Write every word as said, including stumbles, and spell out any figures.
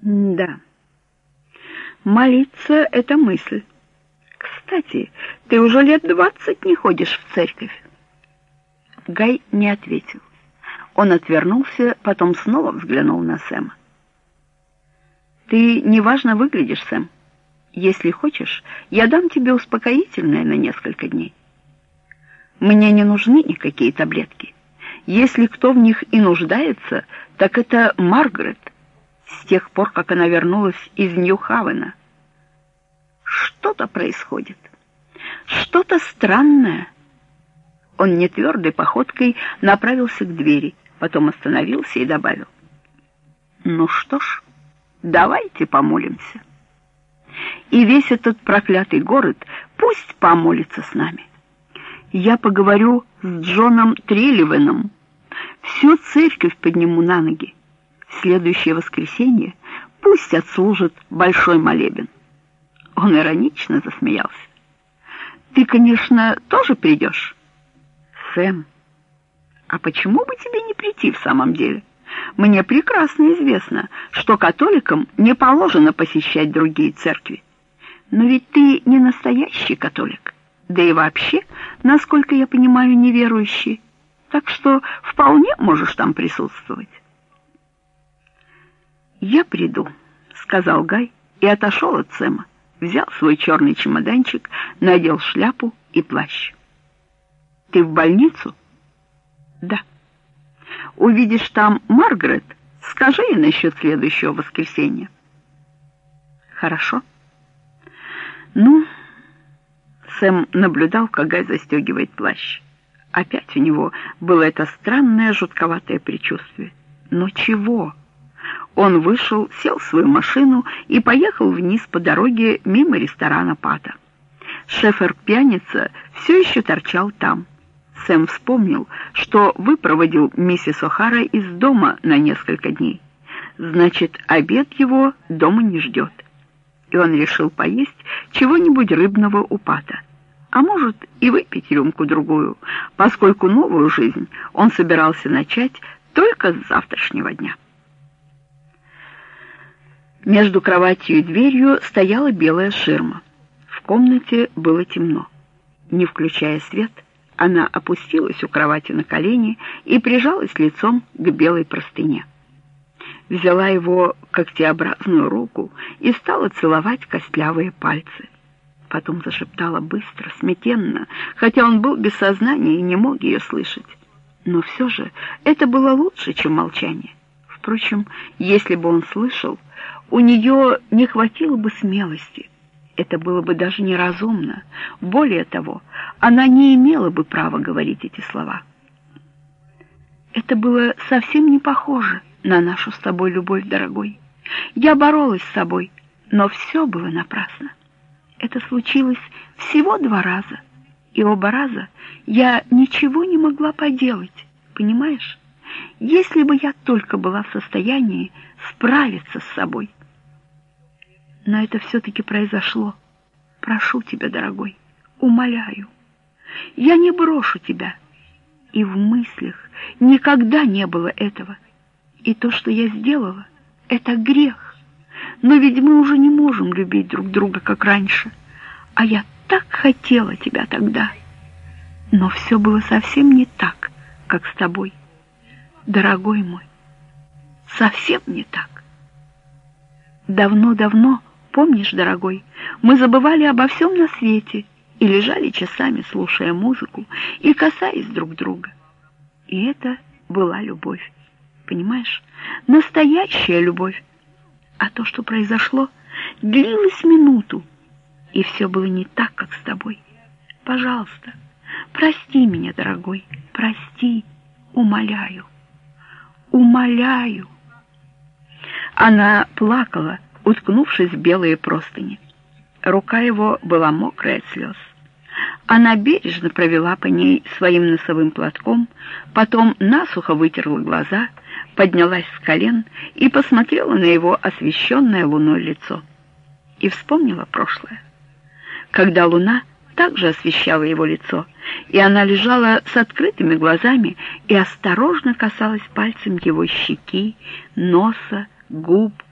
Да. Молиться — это мысль. Кстати, ты уже лет двадцать не ходишь в церковь. Гай не ответил. Он отвернулся, потом снова взглянул на Сэма. Ты неважно выглядишь, Сэм. Если хочешь, я дам тебе успокоительное на несколько дней. Мне не нужны никакие таблетки. Если кто в них и нуждается, так это Маргарет, с тех пор, как она вернулась из Нью-Хавена. Что-то происходит. Что-то странное. Он нетвердой походкой направился к двери, потом остановился и добавил: «Ну что ж, давайте помолимся. И весь этот проклятый город пусть помолится с нами. Я поговорю с Джоном Трелливеном, всю церковь подниму на ноги. В следующее воскресенье пусть отслужит большой молебен». Он иронично засмеялся. «Ты, конечно, тоже придешь?» «Сэм, а почему бы тебе не прийти в самом деле? Мне прекрасно известно, что католикам не положено посещать другие церкви. Но ведь ты не настоящий католик, да и вообще, насколько я понимаю, неверующий, так что вполне можешь там присутствовать». «Я приду», — сказал Гай и отошел от Сэма, взял свой черный чемоданчик, надел шляпу и плащ. «Ты в больницу?» «Да». «Увидишь там Маргарет, скажи ей насчет следующего воскресенья». «Хорошо». «Ну...» Сэм наблюдал, как Гай застегивает плащ. Опять у него было это странное жутковатое предчувствие. Но чего? Он вышел, сел в свою машину и поехал вниз по дороге мимо ресторана Пата. Шефер-пьяница все еще торчал там. Сэм вспомнил, что выпроводил миссис О'Хара из дома на несколько дней. Значит, обед его дома не ждет. И он решил поесть чего-нибудь рыбного у Пата. А может, и выпить рюмку-другую, поскольку новую жизнь он собирался начать только с завтрашнего дня. Между кроватью и дверью стояла белая ширма. В комнате было темно. Не включая свет, она опустилась у кровати на колени и прижалась лицом к белой простыне. Взяла его когтеобразную руку и стала целовать костлявые пальцы. Потом зашептала быстро, смятенно, хотя он был без сознания и не мог ее слышать. Но все же это было лучше, чем молчание. Впрочем, если бы он слышал, у нее не хватило бы смелости. Это было бы даже неразумно. Более того, она не имела бы права говорить эти слова. Это было совсем не похоже на нашу с тобой любовь, дорогой. Я боролась с собой, но все было напрасно. Это случилось всего два раза, и оба раза я ничего не могла поделать, понимаешь? Если бы я только была в состоянии справиться с собой. Но это все-таки произошло. Прошу тебя, дорогой, умоляю. Я не брошу тебя. И в мыслях никогда не было этого. И то, что я сделала, это грех. Но ведь мы уже не можем любить друг друга, как раньше. А я так хотела тебя тогда. Но все было совсем не так, как с тобой. Дорогой мой, совсем не так. Давно-давно, помнишь, дорогой, мы забывали обо всем на свете и лежали часами, слушая музыку и касаясь друг друга. И это была любовь, понимаешь? Настоящая любовь. А то, что произошло, длилось минуту, и все было не так, как с тобой. Пожалуйста, прости меня, дорогой, прости, умоляю, умоляю. Она плакала, уткнувшись в белые простыни. Рука его была мокрая от слез. Она бережно провела по ней своим носовым платком, потом насухо вытерла глаза, поднялась с колен и посмотрела на его освещенное луной лицо. И вспомнила прошлое, когда луна также освещала его лицо, и она лежала с открытыми глазами и осторожно касалась пальцем его щеки, носа, губ,